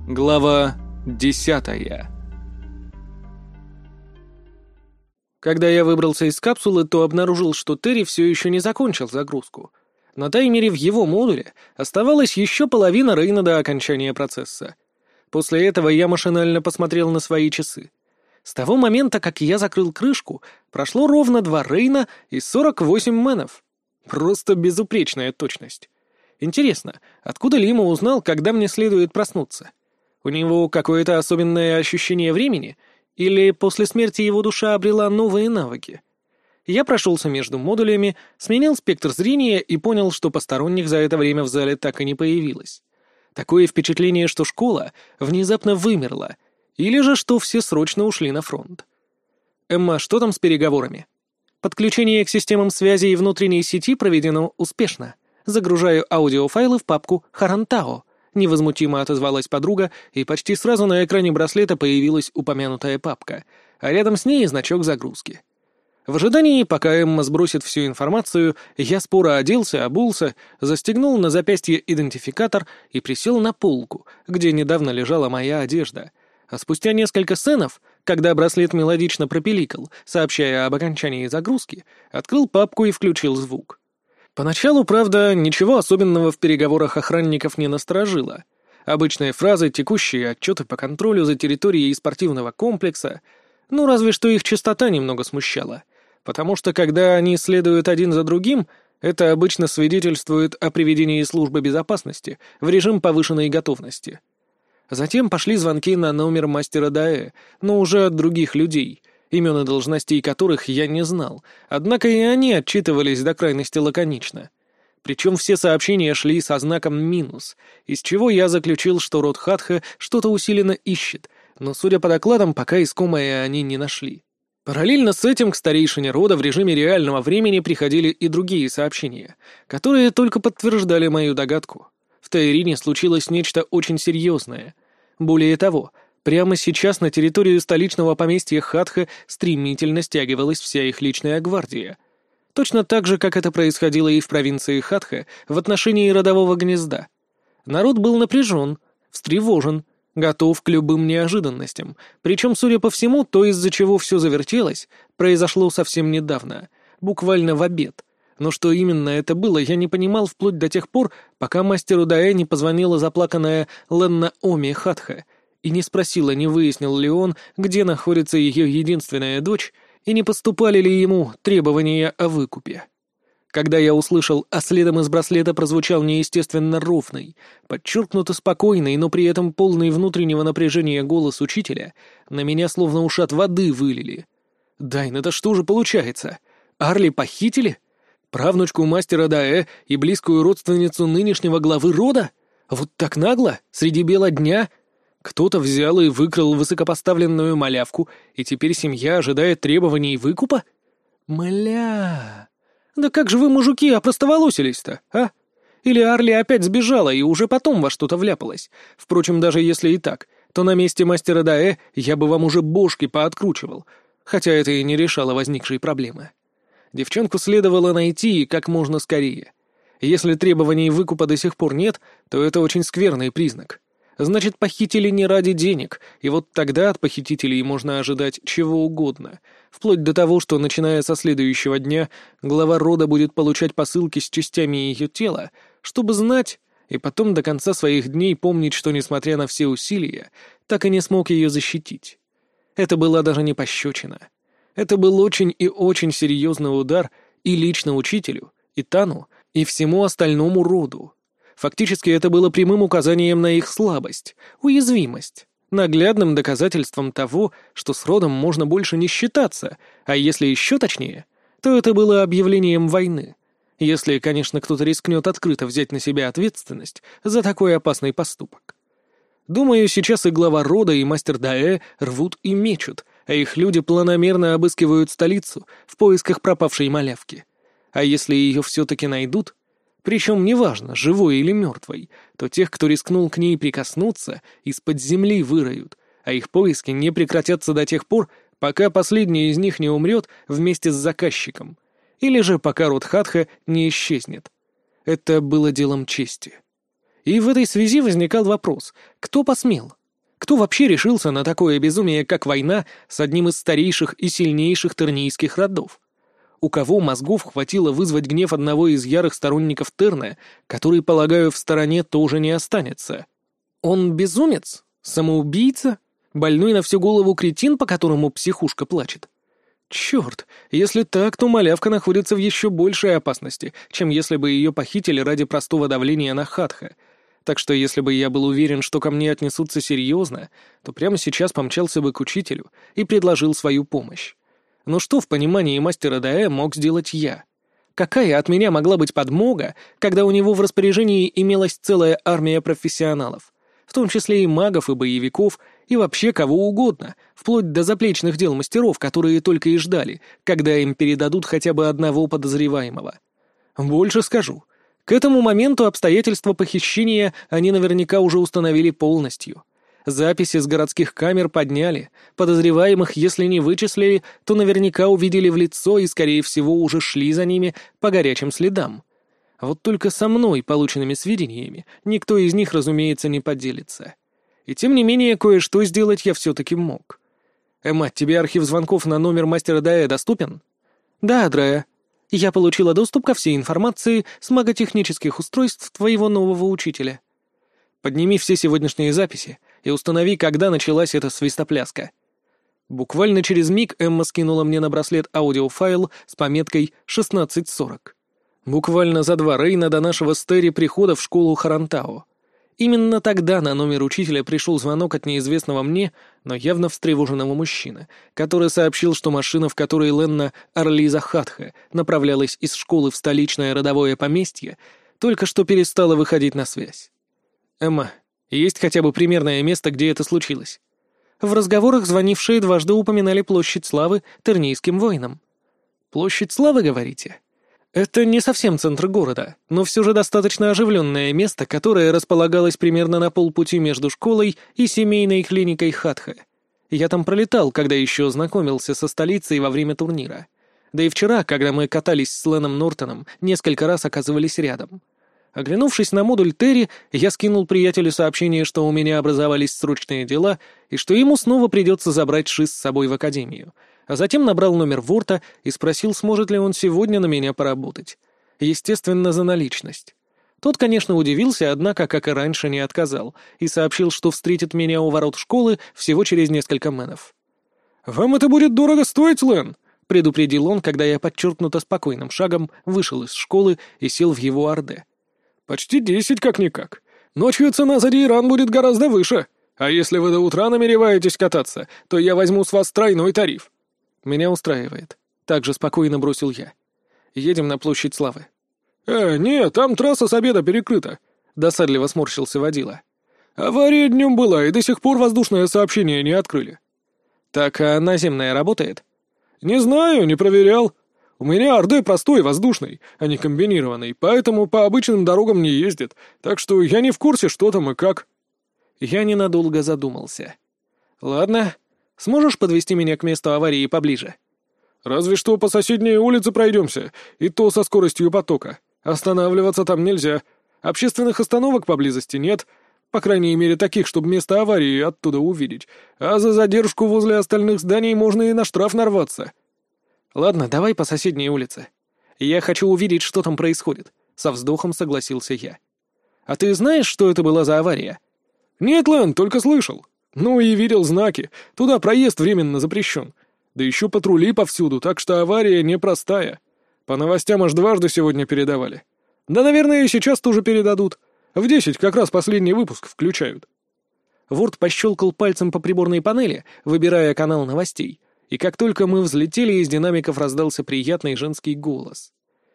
Глава 10. Когда я выбрался из капсулы, то обнаружил, что Терри все еще не закончил загрузку. На таймере в его модуле оставалась еще половина Рейна до окончания процесса. После этого я машинально посмотрел на свои часы. С того момента, как я закрыл крышку, прошло ровно 2 Рейна и 48 мэнов. Просто безупречная точность. Интересно, откуда Лима узнал, когда мне следует проснуться? У него какое-то особенное ощущение времени? Или после смерти его душа обрела новые навыки? Я прошелся между модулями, сменил спектр зрения и понял, что посторонних за это время в зале так и не появилось. Такое впечатление, что школа внезапно вымерла, или же что все срочно ушли на фронт. «Эмма, что там с переговорами?» «Подключение к системам связи и внутренней сети проведено успешно. Загружаю аудиофайлы в папку «Харантао», — невозмутимо отозвалась подруга, и почти сразу на экране браслета появилась упомянутая папка, а рядом с ней значок загрузки. В ожидании, пока Эмма сбросит всю информацию, я споро оделся, обулся, застегнул на запястье идентификатор и присел на полку, где недавно лежала моя одежда. А спустя несколько сценов, когда браслет мелодично пропиликал, сообщая об окончании загрузки, открыл папку и включил звук. Поначалу, правда, ничего особенного в переговорах охранников не насторожило. Обычные фразы, текущие отчеты по контролю за территорией спортивного комплекса, ну разве что их частота немного смущала, потому что когда они следуют один за другим, это обычно свидетельствует о приведении службы безопасности в режим повышенной готовности. Затем пошли звонки на номер мастера Даэ, но уже от других людей, имен и должностей которых я не знал, однако и они отчитывались до крайности лаконично. Причем все сообщения шли со знаком минус, из чего я заключил, что род Хатха что-то усиленно ищет, но, судя по докладам, пока искомое они не нашли. Параллельно с этим к старейшине рода в режиме реального времени приходили и другие сообщения, которые только подтверждали мою догадку. В Таирине случилось нечто очень серьезное. Более того, прямо сейчас на территорию столичного поместья Хатха стремительно стягивалась вся их личная гвардия. Точно так же, как это происходило и в провинции Хатха в отношении родового гнезда. Народ был напряжен, встревожен, готов к любым неожиданностям, причем, судя по всему, то, из-за чего все завертелось, произошло совсем недавно, буквально в обед. Но что именно это было, я не понимал вплоть до тех пор, пока мастеру Даэ не позвонила заплаканная Ленна Оми Хатха и не спросила, не выяснил ли он, где находится ее единственная дочь, и не поступали ли ему требования о выкупе. Когда я услышал, а следом из браслета прозвучал неестественно ровный, подчеркнуто спокойный, но при этом полный внутреннего напряжения голос учителя, на меня словно ушат воды вылили. «Дайн, это что же получается? Арли похитили? Правнучку мастера Даэ и близкую родственницу нынешнего главы рода? Вот так нагло? Среди бела дня? Кто-то взял и выкрал высокопоставленную малявку, и теперь семья ожидает требований выкупа? Мля! Да как же вы, мужики, опростоволосились-то, а? Или Арли опять сбежала и уже потом во что-то вляпалась? Впрочем, даже если и так, то на месте мастера Даэ я бы вам уже бошки пооткручивал, хотя это и не решало возникшей проблемы. Девчонку следовало найти и как можно скорее. Если требований выкупа до сих пор нет, то это очень скверный признак. Значит, похитили не ради денег, и вот тогда от похитителей можно ожидать чего угодно, вплоть до того, что, начиная со следующего дня, глава рода будет получать посылки с частями ее тела, чтобы знать, и потом до конца своих дней помнить, что, несмотря на все усилия, так и не смог ее защитить. Это была даже не пощечина. Это был очень и очень серьезный удар и лично учителю, и Тану, и всему остальному роду. Фактически это было прямым указанием на их слабость, уязвимость, наглядным доказательством того, что с родом можно больше не считаться, а если еще точнее, то это было объявлением войны. Если, конечно, кто-то рискнет открыто взять на себя ответственность за такой опасный поступок. Думаю, сейчас и глава рода, и мастер Даэ рвут и мечут, а их люди планомерно обыскивают столицу в поисках пропавшей малявки. А если ее все-таки найдут, причем неважно, живой или мертвой, то тех, кто рискнул к ней прикоснуться, из-под земли выроют, а их поиски не прекратятся до тех пор, пока последний из них не умрет вместе с заказчиком, или же пока род Хатха не исчезнет. Это было делом чести. И в этой связи возникал вопрос, кто посмел? Кто вообще решился на такое безумие, как война с одним из старейших и сильнейших тернийских родов? У кого мозгов хватило вызвать гнев одного из ярых сторонников Терна, который, полагаю, в стороне тоже не останется? Он безумец? Самоубийца? Больной на всю голову кретин, по которому психушка плачет? Черт, если так, то малявка находится в еще большей опасности, чем если бы ее похитили ради простого давления на Хатха. Так что если бы я был уверен, что ко мне отнесутся серьезно, то прямо сейчас помчался бы к учителю и предложил свою помощь. Но что в понимании мастера Даэ мог сделать я? Какая от меня могла быть подмога, когда у него в распоряжении имелась целая армия профессионалов, в том числе и магов, и боевиков, и вообще кого угодно, вплоть до заплечных дел мастеров, которые только и ждали, когда им передадут хотя бы одного подозреваемого. Больше скажу. К этому моменту обстоятельства похищения они наверняка уже установили полностью. Записи с городских камер подняли, подозреваемых, если не вычислили, то наверняка увидели в лицо и, скорее всего, уже шли за ними по горячим следам. Вот только со мной полученными сведениями никто из них, разумеется, не поделится. И тем не менее, кое-что сделать я все-таки мог. «Эмма, тебе архив звонков на номер мастера Даэ доступен?» «Да, Дрея. Я получила доступ ко всей информации с маготехнических устройств твоего нового учителя». «Подними все сегодняшние записи и установи, когда началась эта свистопляска». Буквально через миг Эмма скинула мне на браслет аудиофайл с пометкой «16:40». Буквально за 2 рейна до нашего с Терри прихода в школу Харантао. Именно тогда на номер учителя пришел звонок от неизвестного мне, но явно встревоженного мужчины, который сообщил, что машина, в которой Ленна Арлиза Хатха направлялась из школы в столичное родовое поместье, только что перестала выходить на связь. «Эмма, есть хотя бы примерное место, где это случилось?» В разговорах звонившие дважды упоминали площадь Славы тернийским воинам. «Площадь Славы, говорите?» Это не совсем центр города, но все же достаточно оживленное место, которое располагалось примерно на полпути между школой и семейной клиникой Хатха. Я там пролетал, когда еще знакомился со столицей во время турнира. Да и вчера, когда мы катались с Леном Нортоном, несколько раз оказывались рядом. Оглянувшись на модуль Терри, я скинул приятелю сообщение, что у меня образовались срочные дела и что ему снова придется забрать Ши с собой в академию, а затем набрал номер Ворта и спросил, сможет ли он сегодня на меня поработать. Естественно, за наличность. Тот, конечно, удивился, однако, как и раньше, не отказал и сообщил, что встретит меня у ворот школы всего через несколько мэнов. «Вам это будет дорого стоить, Лэн?» — предупредил он, когда я подчеркнуто спокойным шагом вышел из школы и сел в его орде. «Почти 10 как-никак. Ночью цена за Дейран будет гораздо выше. А если вы до утра намереваетесь кататься, то я возьму с вас тройной тариф». «Меня устраивает». Так же спокойно бросил я. «Едем на площадь Славы». «Нет, там трасса с обеда перекрыта», — досадливо сморщился водила. «Авария днем была, и до сих пор воздушное сообщение не открыли». «Так, а наземная работает?» «Не знаю, не проверял. У меня РД простой, воздушный, а не комбинированный, поэтому по обычным дорогам не ездит, так что я не в курсе, что там и как». Я ненадолго задумался. «Ладно, сможешь подвезти меня к месту аварии поближе?» «Разве что по соседней улице пройдемся, и то со скоростью потока. Останавливаться там нельзя. Общественных остановок поблизости нет, по крайней мере таких, чтобы место аварии оттуда увидеть, а за задержку возле остальных зданий можно и на штраф нарваться». «Ладно, давай по соседней улице. Я хочу увидеть, что там происходит», — со вздохом согласился я. «А ты знаешь, что это была за авария?» «Нет, Лэн, только слышал. Ну и видел знаки. Туда проезд временно запрещен. Да еще патрули повсюду, так что авария непростая. По новостям аж дважды сегодня передавали. Да, наверное, и сейчас тоже передадут. В 10 как раз последний выпуск включают». Ворд пощелкал пальцем по приборной панели, выбирая канал новостей, и как только мы взлетели, из динамиков раздался приятный женский голос.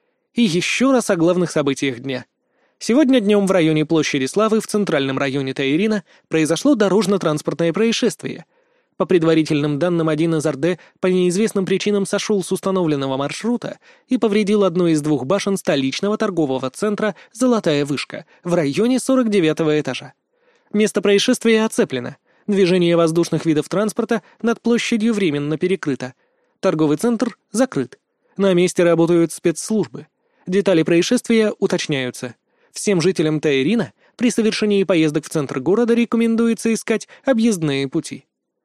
И еще раз о главных событиях дня. Сегодня днем в районе площади Славы в центральном районе Таирина произошло дорожно-транспортное происшествие. По предварительным данным, один из РД по неизвестным причинам сошел с установленного маршрута и повредил одну из 2 башен столичного торгового центра «Золотая вышка» в районе 49-го этажа. Место происшествия оцеплено. Движение воздушных видов транспорта над площадью временно перекрыто. Торговый центр закрыт. На месте работают спецслужбы. Детали происшествия уточняются. Всем жителям Таирина При совершении поездок в центр города рекомендуется искать объездные пути».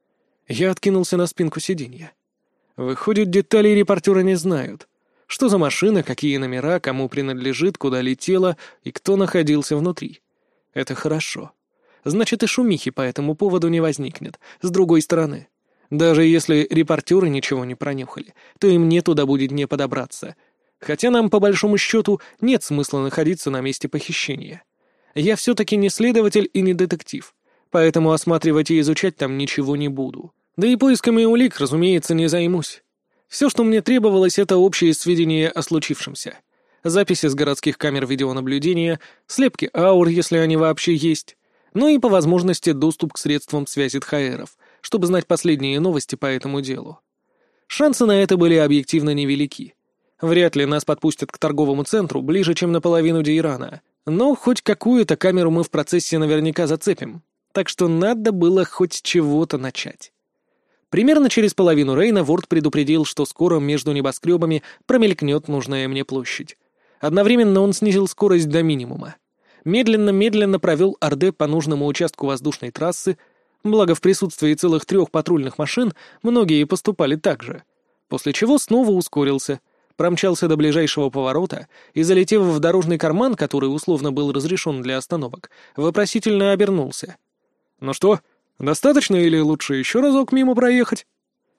Я откинулся на спинку сиденья. Выходит, деталей репортеры не знают. Что за машина, какие номера, кому принадлежит, куда летела и кто находился внутри. Это хорошо. Значит, и шумихи по этому поводу не возникнет. С другой стороны, даже если репортеры ничего не пронюхали, то и мне туда будет не подобраться. Хотя нам, по большому счету, нет смысла находиться на месте похищения. Я все-таки не следователь и не детектив, поэтому осматривать и изучать там ничего не буду. Да и поисками улик, разумеется, не займусь. Все, что мне требовалось, это общие сведения о случившемся. Записи с городских камер видеонаблюдения, слепки аур, если они вообще есть, ну и по возможности доступ к средствам связи ДХРов, чтобы знать последние новости по этому делу. Шансы на это были объективно невелики. Вряд ли нас подпустят к торговому центру ближе, чем наполовину Дейрана, но хоть какую-то камеру мы в процессе наверняка зацепим, так что надо было хоть с чего-то начать. Примерно через половину Рейна Ворд предупредил, что скоро между небоскребами промелькнет нужная мне площадь. Одновременно он снизил скорость до минимума. Медленно-медленно провел Орде по нужному участку воздушной трассы, благо в присутствии целых 3 патрульных машин многие поступали так же, после чего снова ускорился, промчался до ближайшего поворота и, залетев в дорожный карман, который условно был разрешен для остановок, вопросительно обернулся. «Ну что, достаточно или лучше еще разок мимо проехать?»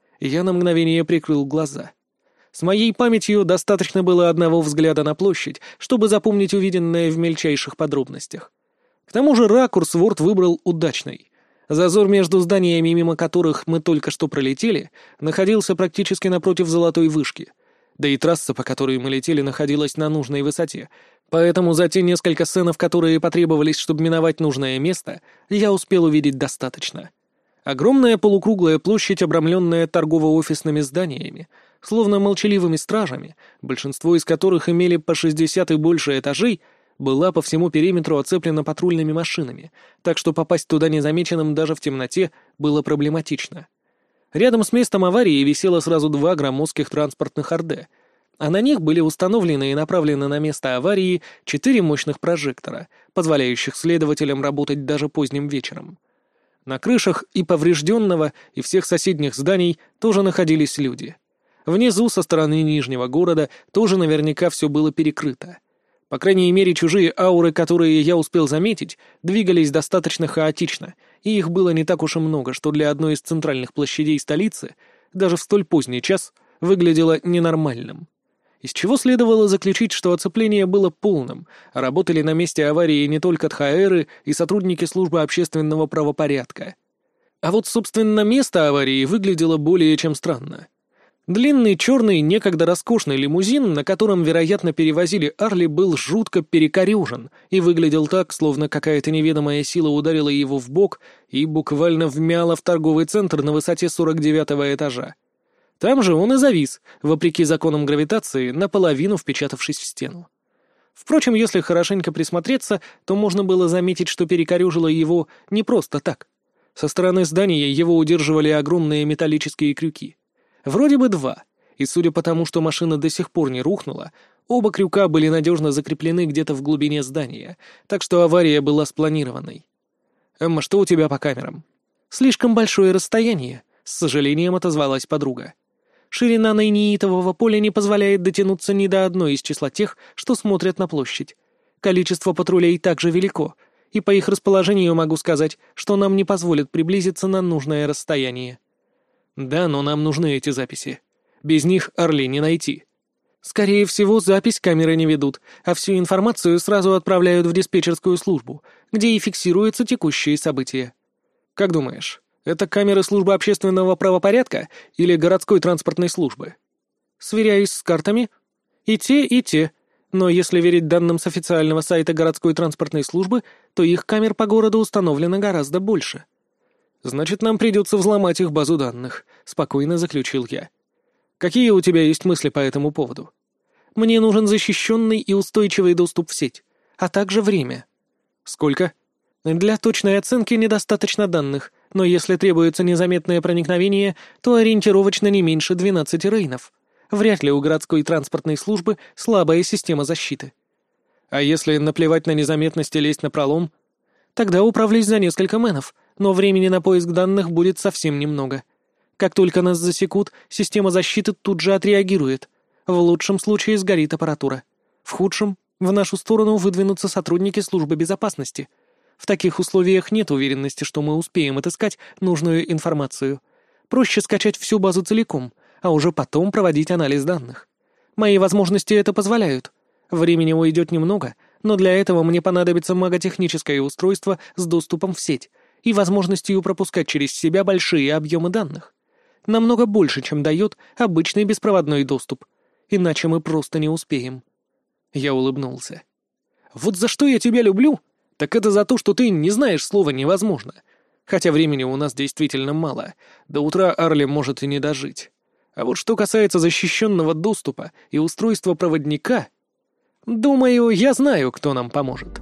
Я на мгновение прикрыл глаза. С моей памятью достаточно было одного взгляда на площадь, чтобы запомнить увиденное в мельчайших подробностях. К тому же ракурс Ворд выбрал удачный. Зазор между зданиями, мимо которых мы только что пролетели, находился практически напротив золотой вышки. Да и трасса, по которой мы летели, находилась на нужной высоте. Поэтому за те несколько сценов, которые потребовались, чтобы миновать нужное место, я успел увидеть достаточно. Огромная полукруглая площадь, обрамленная торгово-офисными зданиями, словно молчаливыми стражами, большинство из которых имели по 60 и больше этажей, была по всему периметру оцеплена патрульными машинами, так что попасть туда незамеченным даже в темноте было проблематично. Рядом с местом аварии висело сразу 2 громоздких транспортных Орде, а на них были установлены и направлены на место аварии 4 мощных прожектора, позволяющих следователям работать даже поздним вечером. На крышах и поврежденного, и всех соседних зданий тоже находились люди. Внизу, со стороны Нижнего города, тоже наверняка все было перекрыто. По крайней мере, чужие ауры, которые я успел заметить, двигались достаточно хаотично, и их было не так уж и много, что для одной из центральных площадей столицы, даже в столь поздний час, выглядело ненормальным. Из чего следовало заключить, что оцепление было полным, а работали на месте аварии не только ДХРы и сотрудники службы общественного правопорядка. А вот, собственно, место аварии выглядело более чем странно. Длинный, черный, некогда роскошный лимузин, на котором, вероятно, перевозили Арли, был жутко перекорюжен и выглядел так, словно какая-то неведомая сила ударила его в бок и буквально вмяла в торговый центр на высоте 49-го этажа. Там же он и завис, вопреки законам гравитации, наполовину впечатавшись в стену. Впрочем, если хорошенько присмотреться, то можно было заметить, что перекорюжило его не просто так. Со стороны здания его удерживали огромные металлические крюки. Вроде бы 2, и судя по тому, что машина до сих пор не рухнула, оба крюка были надежно закреплены где-то в глубине здания, так что авария была спланированной. «Эмма, что у тебя по камерам?» «Слишком большое расстояние», — с сожалением отозвалась подруга. «Ширина нейнитового поля не позволяет дотянуться ни до одной из числа тех, что смотрят на площадь. Количество патрулей также велико, и по их расположению могу сказать, что нам не позволят приблизиться на нужное расстояние». «Да, но нам нужны эти записи. Без них Орли не найти». «Скорее всего, запись камеры не ведут, а всю информацию сразу отправляют в диспетчерскую службу, где и фиксируются текущие события». «Как думаешь, это камеры службы общественного правопорядка или городской транспортной службы?» «Сверяюсь с картами. И те. Но если верить данным с официального сайта городской транспортной службы, то их камер по городу установлено гораздо больше». «Значит, нам придется взломать их базу данных», — спокойно заключил я. «Какие у тебя есть мысли по этому поводу?» «Мне нужен защищенный и устойчивый доступ в сеть, а также время». «Сколько?» «Для точной оценки недостаточно данных, но если требуется незаметное проникновение, то ориентировочно не меньше 12 рейнов. Вряд ли у городской транспортной службы слабая система защиты». «А если наплевать на незаметность и лезть напролом?» Тогда управлюсь за несколько мэнов, но времени на поиск данных будет совсем немного. Как только нас засекут, система защиты тут же отреагирует. В лучшем случае сгорит аппаратура. В худшем в нашу сторону выдвинутся сотрудники службы безопасности. В таких условиях нет уверенности, что мы успеем отыскать нужную информацию. Проще скачать всю базу целиком, а уже потом проводить анализ данных. Мои возможности это позволяют. Времени уйдет немного, но для этого мне понадобится маготехническое устройство с доступом в сеть и возможностью пропускать через себя большие объемы данных. Намного больше, чем дает обычный беспроводной доступ. Иначе мы просто не успеем. Я улыбнулся. Вот за что я тебя люблю, так это за то, что ты не знаешь слова «невозможно». Хотя времени у нас действительно мало. До утра Арли может и не дожить. А вот что касается защищенного доступа и устройства проводника, думаю, я знаю, кто нам поможет.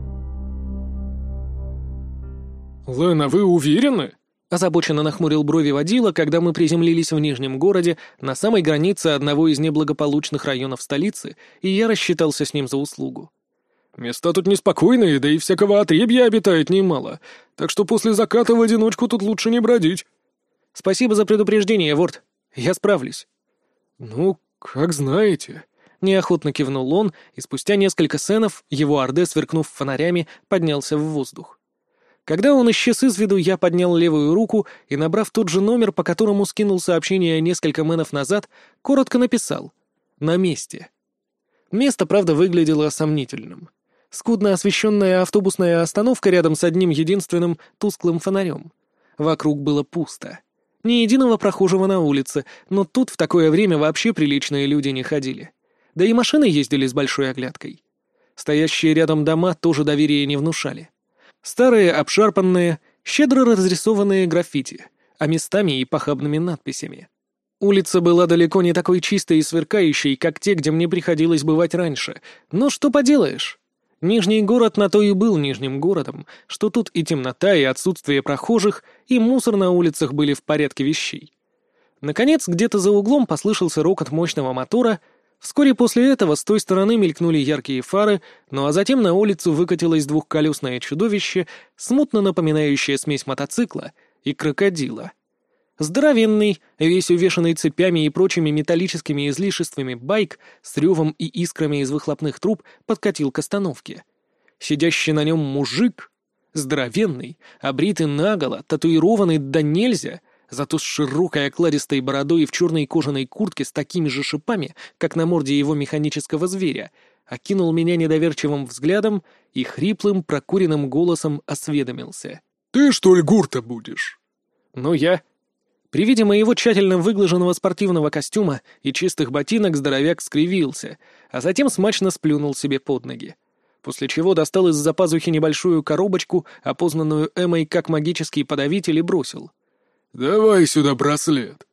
«Лэн, а вы уверены?» — озабоченно нахмурил брови водила, когда мы приземлились в Нижнем городе на самой границе одного из неблагополучных районов столицы, и я рассчитался с ним за услугу. «Места тут неспокойные, да и всякого отребья обитает немало, так что после заката в одиночку тут лучше не бродить». «Спасибо за предупреждение, Ворд. Я справлюсь». «Ну, как знаете». Неохотно кивнул он, и спустя несколько сценов его орде, сверкнув фонарями, поднялся в воздух. Когда он исчез из виду, я поднял левую руку и, набрав тот же номер, по которому скинул сообщение несколько мэнов назад, коротко написал «На месте». Место, правда, выглядело сомнительным. Скудно освещенная автобусная остановка рядом с одним единственным тусклым фонарем. Вокруг было пусто. Ни единого прохожего на улице, но тут в такое время вообще приличные люди не ходили. Да и машины ездили с большой оглядкой. Стоящие рядом дома тоже доверия не внушали. Старые, обшарпанные, щедро разрисованные граффити, а местами и похабными надписями. Улица была далеко не такой чистой и сверкающей, как те, где мне приходилось бывать раньше. Но что поделаешь? Нижний город на то и был Нижним городом, что тут и темнота, и отсутствие прохожих, и мусор на улицах были в порядке вещей. Наконец, где-то за углом послышался рокот мощного мотора. Вскоре после этого с той стороны мелькнули яркие фары, ну а затем на улицу выкатилось двухколесное чудовище, смутно напоминающее смесь мотоцикла и крокодила. Здоровенный, весь увешанный цепями и прочими металлическими излишествами байк с ревом и искрами из выхлопных труб подкатил к остановке. Сидящий на нем мужик, здоровенный, обритый наголо, татуированный да нельзя, зато с широкой окладистой бородой и в черной кожаной куртке с такими же шипами, как на морде его механического зверя, окинул меня недоверчивым взглядом и хриплым, прокуренным голосом осведомился. «Ты, что ли, гурта будешь?» «Ну, я...» При виде моего тщательно выглаженного спортивного костюма и чистых ботинок здоровяк скривился, а затем смачно сплюнул себе под ноги. После чего достал из-за пазухи небольшую коробочку, опознанную Эммой как магический подавитель, и бросил. «Давай сюда браслет».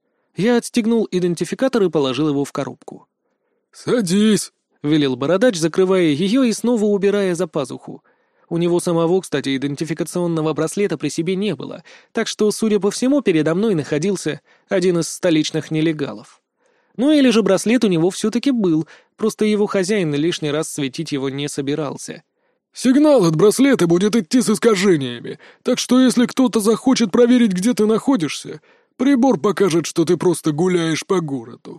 Я отстегнул идентификатор и положил его в коробку. «Садись», — велел бородач, закрывая ее и снова убирая за пазуху. У него самого, кстати, идентификационного браслета при себе не было, так что, судя по всему, передо мной находился один из столичных нелегалов. Ну или же браслет у него все-таки был, просто его хозяин лишний раз светить его не собирался. «Сигнал от браслета будет идти с искажениями, так что если кто-то захочет проверить, где ты находишься, прибор покажет, что ты просто гуляешь по городу».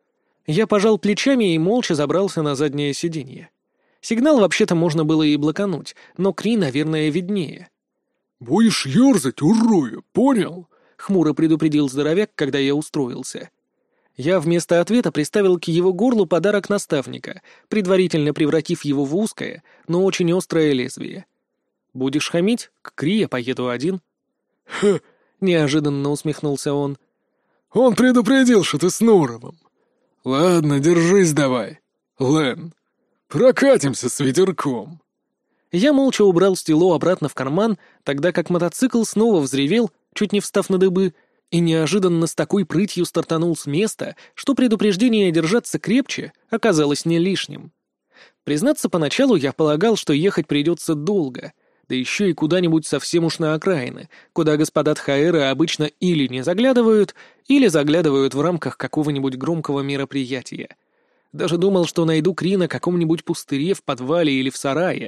Я пожал плечами и молча забрался на заднее сиденье. Сигнал вообще-то можно было и блокануть, но Кри, наверное, виднее. «Будешь ерзать, урою, понял?» — хмуро предупредил здоровяк, когда я устроился. Я вместо ответа приставил к его горлу подарок наставника, предварительно превратив его в узкое, но очень острое лезвие. «Будешь хамить? К Кри я поеду один». «Ха!» — неожиданно усмехнулся он. «Он предупредил, что ты с Норовым. Ладно, держись давай, Лэн. Прокатимся с ветерком». Я молча убрал стело обратно в карман, тогда как мотоцикл снова взревел, чуть не встав на дыбы, и неожиданно с такой прытью стартанул с места, что предупреждение держаться крепче оказалось не лишним. Признаться, поначалу я полагал, что ехать придется долго, да еще и куда-нибудь совсем уж на окраины, куда господа Тхаэры обычно или не заглядывают, или заглядывают в рамках какого-нибудь громкого мероприятия. Даже думал, что найду Кри на каком-нибудь пустыре в подвале или в сарае,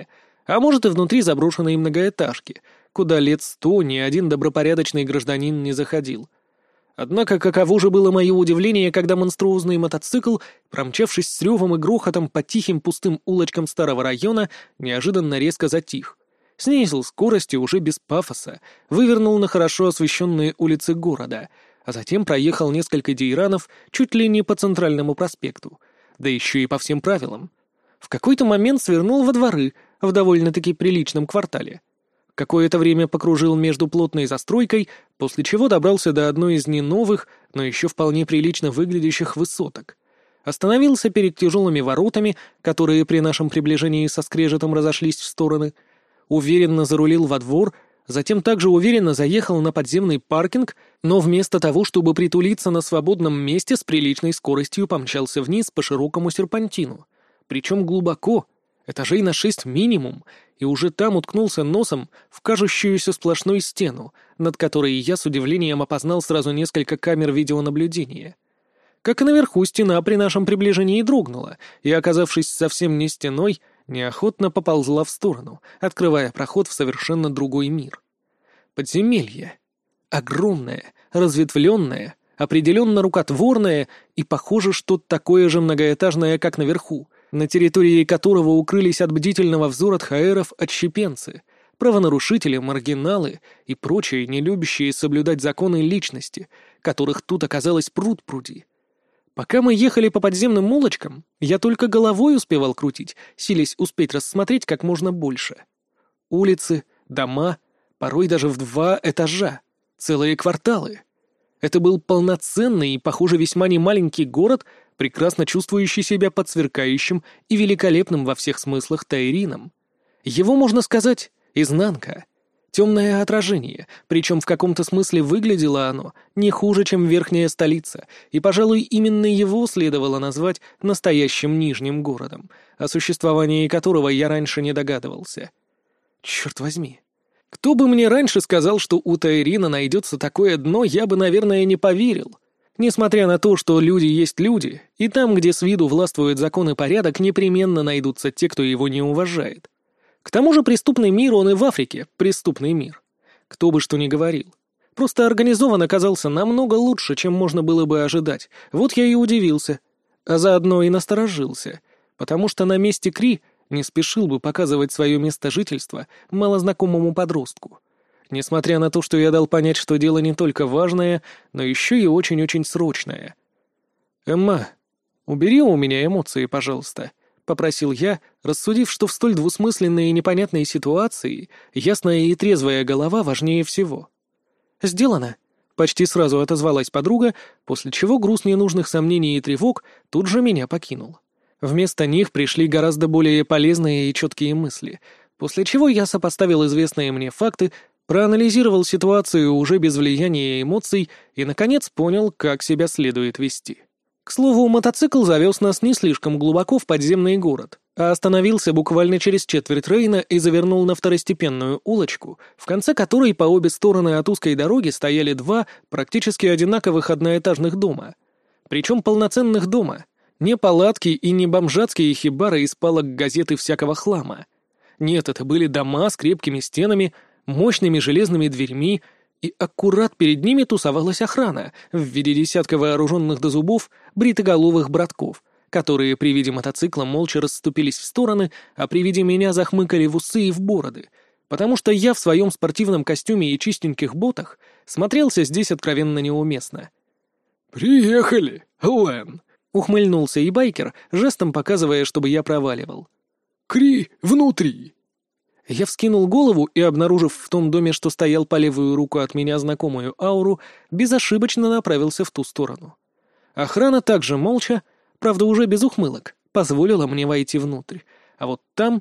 А может, и внутри заброшенной многоэтажки, куда лет 100 ни один добропорядочный гражданин не заходил. Однако каково же было мое удивление, когда монструозный мотоцикл, промчавшись с ревом и грохотом по тихим пустым улочкам старого района, неожиданно резко затих. Снизил скорость и уже без пафоса вывернул на хорошо освещенные улицы города, а затем проехал несколько дейранов чуть ли не по центральному проспекту, да еще и по всем правилам. В какой-то момент свернул во дворы в довольно-таки приличном квартале. Какое-то время покружил между плотной застройкой, после чего добрался до одной из не новых, но еще вполне прилично выглядящих высоток. Остановился перед тяжелыми воротами, которые при нашем приближении со скрежетом разошлись в стороны, уверенно зарулил во двор, затем также уверенно заехал на подземный паркинг, но вместо того, чтобы притулиться на свободном месте, с приличной скоростью помчался вниз по широкому серпантину. Причем глубоко, этажей на 6 минимум, и уже там уткнулся носом в кажущуюся сплошную стену, над которой я с удивлением опознал сразу несколько камер видеонаблюдения. Как и наверху, стена при нашем приближении дрогнула, и, оказавшись совсем не стеной, неохотно поползла в сторону, открывая проход в совершенно другой мир. Подземелье. Огромное, разветвленное, определенно рукотворное и, похоже, что-то такое же многоэтажное, как наверху, на территории которого укрылись от бдительного взора тхаэров отщепенцы, правонарушители, маргиналы и прочие нелюбящие соблюдать законы личности, которых тут оказалось пруд-пруди. Пока мы ехали по подземным улочкам, я только головой успевал крутить, силясь успеть рассмотреть как можно больше. Улицы, дома, порой даже в 2 этажа, целые кварталы. Это был полноценный и, похоже, весьма немаленький город, прекрасно чувствующий себя под сверкающим и великолепным во всех смыслах Таирином. Его, можно сказать, изнанка. Темное отражение, причем в каком-то смысле выглядело оно не хуже, чем верхняя столица, и, пожалуй, именно его следовало назвать настоящим Нижним городом, о существовании которого я раньше не догадывался. Черт возьми. Кто бы мне раньше сказал, что у Таирина найдется такое дно, я бы, наверное, не поверил. Несмотря на то, что люди есть люди, и там, где с виду властвует закон и порядок, непременно найдутся те, кто его не уважает. К тому же преступный мир, он и в Африке преступный мир. Кто бы что ни говорил. Просто организован оказался намного лучше, чем можно было бы ожидать. Вот я и удивился. А заодно и насторожился. Потому что на месте Кри не спешил бы показывать свое место жительства малознакомому подростку. Несмотря на то, что я дал понять, что дело не только важное, но еще и очень-очень срочное. «Эмма, убери у меня эмоции, пожалуйста», — попросил я, рассудив, что в столь двусмысленной и непонятной ситуации ясная и трезвая голова важнее всего. «Сделано», — почти сразу отозвалась подруга, после чего груз ненужных сомнений и тревог тут же меня покинул. Вместо них пришли гораздо более полезные и четкие мысли, после чего я сопоставил известные мне факты, проанализировал ситуацию уже без влияния эмоций и, наконец, понял, как себя следует вести. К слову, мотоцикл завез нас не слишком глубоко в подземный город, а остановился буквально через четверть Рейна и завернул на второстепенную улочку, в конце которой по обе стороны от узкой дороги стояли 2 практически одинаковых одноэтажных дома. Причем полноценных дома. Не палатки и не бомжатские хибары из палок газеты всякого хлама. Нет, это были дома с крепкими стенами, мощными железными дверьми, и аккурат перед ними тусовалась охрана в виде десятка вооруженных до зубов бритоголовых братков, которые при виде мотоцикла молча расступились в стороны, а при виде меня захмыкали в усы и в бороды, потому что я в своем спортивном костюме и чистеньких ботах смотрелся здесь откровенно неуместно. «Приехали, Лэн!» — ухмыльнулся и байкер, жестом показывая, чтобы я проваливал. «Кри внутри!» Я вскинул голову и, обнаружив в том доме, что стоял по левую руку от меня знакомую ауру, безошибочно направился в ту сторону. Охрана также молча, правда уже без ухмылок, позволила мне войти внутрь. А вот там...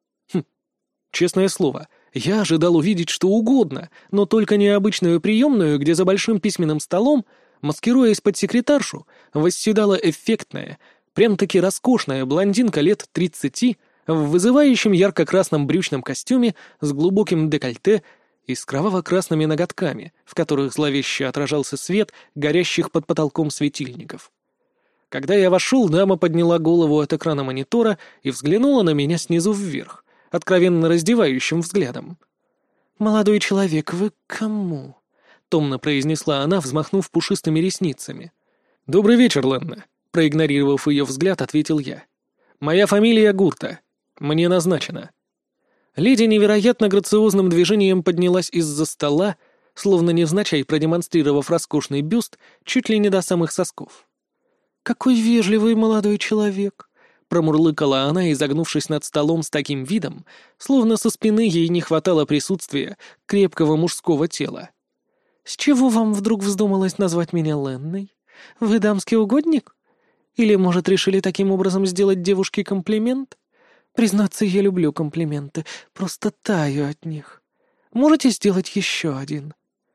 Честное слово, я ожидал увидеть что угодно, но только не обычную приемную, где за большим письменным столом, маскируясь под секретаршу, восседала эффектная, прям-таки роскошная блондинка лет 30 в вызывающем ярко-красном брючном костюме с глубоким декольте и с кроваво-красными ноготками, в которых зловеще отражался свет горящих под потолком светильников. Когда я вошел, дама подняла голову от экрана монитора и взглянула на меня снизу вверх, откровенно раздевающим взглядом. «Молодой человек, вы к кому?» — томно произнесла она, взмахнув пушистыми ресницами. «Добрый вечер, Ленна», — проигнорировав ее взгляд, ответил я. «Моя фамилия Гурта. Мне назначено». Леди невероятно грациозным движением поднялась из-за стола, словно невзначай продемонстрировав роскошный бюст чуть ли не до самых сосков. «Какой вежливый молодой человек!» — промурлыкала она, изогнувшись над столом с таким видом, словно со спины ей не хватало присутствия крепкого мужского тела. «С чего вам вдруг вздумалось назвать меня Ленной? Вы дамский угодник? Или, может, решили таким образом сделать девушке комплимент? Признаться, я люблю комплименты, просто таю от них. Можете сделать еще один?»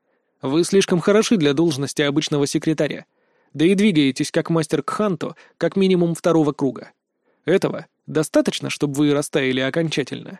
«Вы слишком хороши для должности обычного секретаря, да и двигаетесь как мастер Кханто как минимум 2-го круга. Этого достаточно, чтобы вы растаяли окончательно».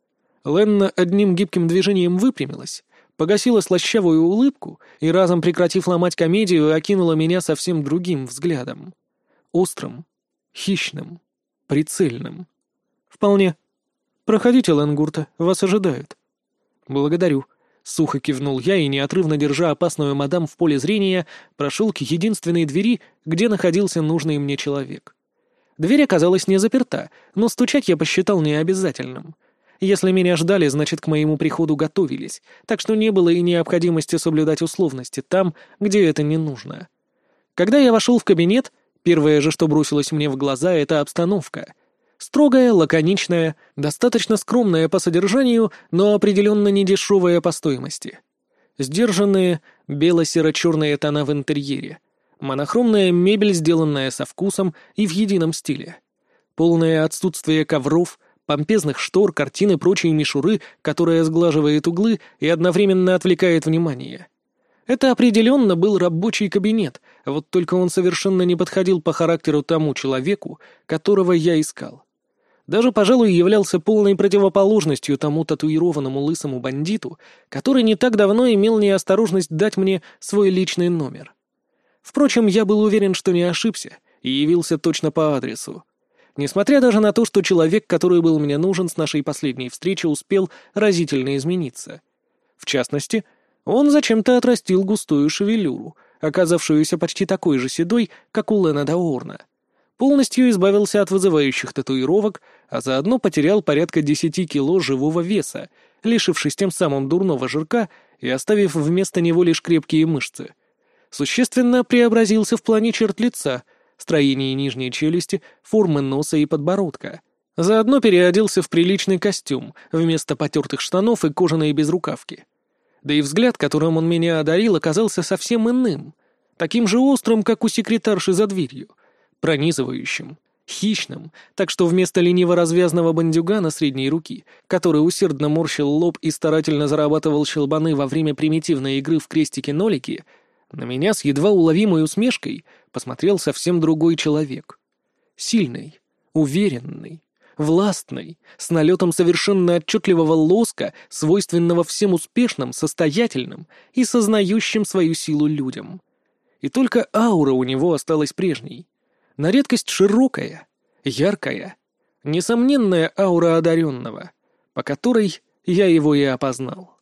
Ленна одним гибким движением выпрямилась, погасила слащавую улыбку и, разом прекратив ломать комедию, окинула меня совсем другим взглядом. Острым, хищным, прицельным. «Вполне. Проходите, Лен Гурта, вас ожидают». «Благодарю», — сухо кивнул я и, неотрывно держа опасную мадам в поле зрения, прошел к единственной двери, где находился нужный мне человек. Дверь оказалась не заперта, но стучать я посчитал необязательным. Если меня ждали, значит, к моему приходу готовились, так что не было и необходимости соблюдать условности там, где это не нужно. Когда я вошел в кабинет, первое же, что бросилось мне в глаза, — это обстановка. Строгая, лаконичная, достаточно скромная по содержанию, но определенно недешевая по стоимости. Сдержанные бело-серо-черные тона в интерьере. Монохромная мебель, сделанная со вкусом и в едином стиле. Полное отсутствие ковров, помпезных штор, картин и прочей мишуры, которая сглаживает углы и одновременно отвлекает внимание. Это определенно был рабочий кабинет, вот только он совершенно не подходил по характеру тому человеку, которого я искал. Даже, пожалуй, являлся полной противоположностью тому татуированному лысому бандиту, который не так давно имел неосторожность дать мне свой личный номер. Впрочем, я был уверен, что не ошибся, и явился точно по адресу. Несмотря даже на то, что человек, который был мне нужен с нашей последней встречи, успел разительно измениться. В частности, он зачем-то отрастил густую шевелюру, оказавшуюся почти такой же седой, как у Лена Даорна. Полностью избавился от вызывающих татуировок, а заодно потерял порядка 10 кило живого веса, лишившись тем самым дурного жирка и оставив вместо него лишь крепкие мышцы. Существенно преобразился в плане черт лица, строения нижней челюсти, формы носа и подбородка. Заодно переоделся в приличный костюм, вместо потертых штанов и кожаной безрукавки. Да и взгляд, которым он меня одарил, оказался совсем иным, таким же острым, как у секретарши за дверью, пронизывающим, хищным, так что вместо лениво-развязного бандюгана средней руки, который усердно морщил лоб и старательно зарабатывал щелбаны во время примитивной игры в крестики-нолики, на меня с едва уловимой усмешкой посмотрел совсем другой человек. Сильный, уверенный, властный, с налетом совершенно отчетливого лоска, свойственного всем успешным, состоятельным и сознающим свою силу людям. И только аура у него осталась прежней. На редкость широкая, яркая, несомненная аура одаренного, по которой я его и опознал.